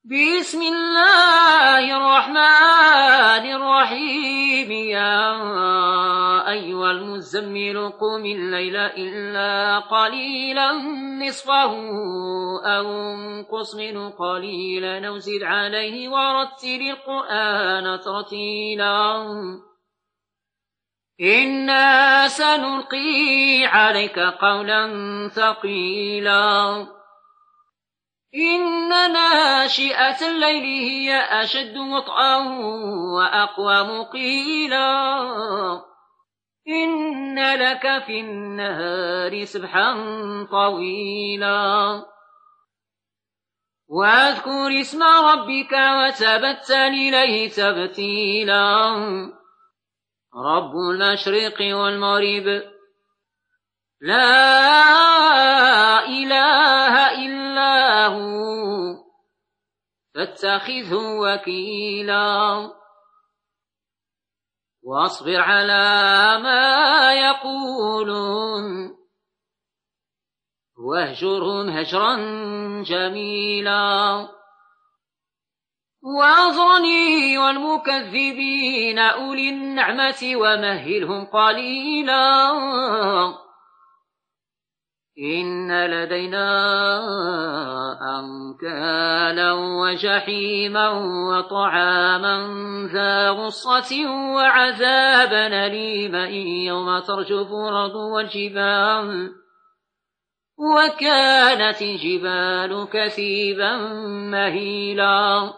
بسم الله الرحمن الرحيم. يا أيها المزمل قم الليل إلا قليلا نصفه أو انقص منه قليلا أو زد عليه ورتل القرآن ترتيلا. إنا سنلقي عليك قولا ثقيلا. إن ناشئة الليل هي أشد وطئا وأقوم قيلا. إن لك في النهار سبحا طويلا. واذكر اسم ربك وتبتل إليه تبتيلا. رب المشرق والمغرب لا إله إلا هو فاتخذه وكيلا. واصبر على ما يقولون واهجرهم هجرا جميلا. واذرني والمكذبين أولي النعمة ومهلهم قليلا. إن لدينا أنكالا وجحيما وطعاما ذا غصة وعذابا أليما يوم ترجف الأرض والجبال وكانت الجبال كثيبا مهيلا.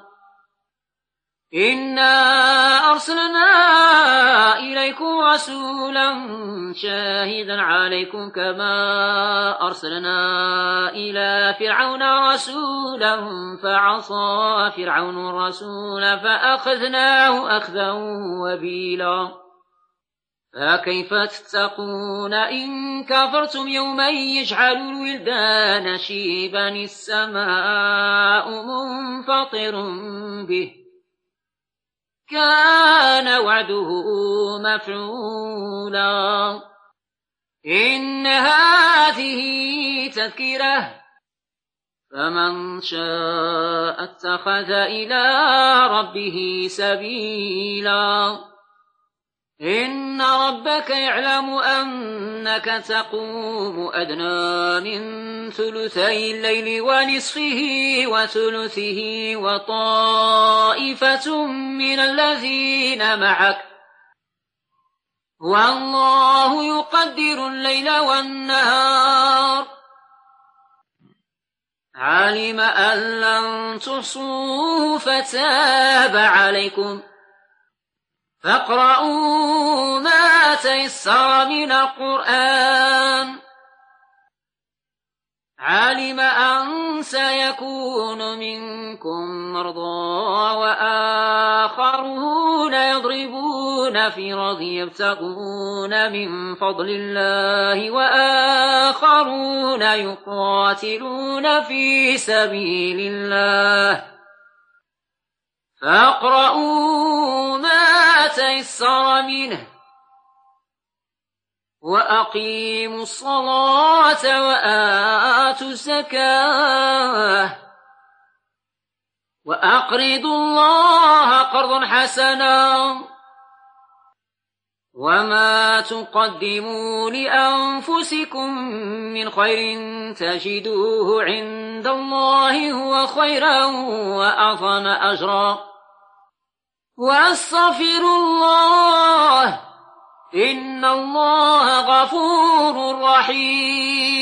إنا أرسلنا إليكم رسولا شاهدا عليكم كما أرسلنا إلى فرعون رسولا فعصى فرعون الرسول فأخذناه أخذا وبيلا. فكيف تتقون إن كفرتم يوما يجعل الولدان شيبا السماء منفطر به كان وعده مفعولا. إن هذه تذكرة فمن شاء اتخذ إلى ربه سبيلا. إن ربك يعلم أنك تقوم أدنى من ثلثي الليل ونصفه وثلثه وطائفة من الذين معك والله يقدر الليل والنهار. علم أن لن تحصوه فتاب عليكم فاقرؤوا ما تيسر من القرآن. علم أن سيكون منكم مرضى وآخرون يضربون في الأرض يبتغون من فضل الله وآخرون يقاتلون في سبيل الله فاقرؤوا ما تيسر منه وأقيموا الصلاة وآتوا الزكاة وأقرضوا الله قرضا حسنا وما تقدموا لأنفسكم من خير تجدوه عند الله هو خيرا وأعظم أجرا. واستغفروا الله إن الله غفور رحيم.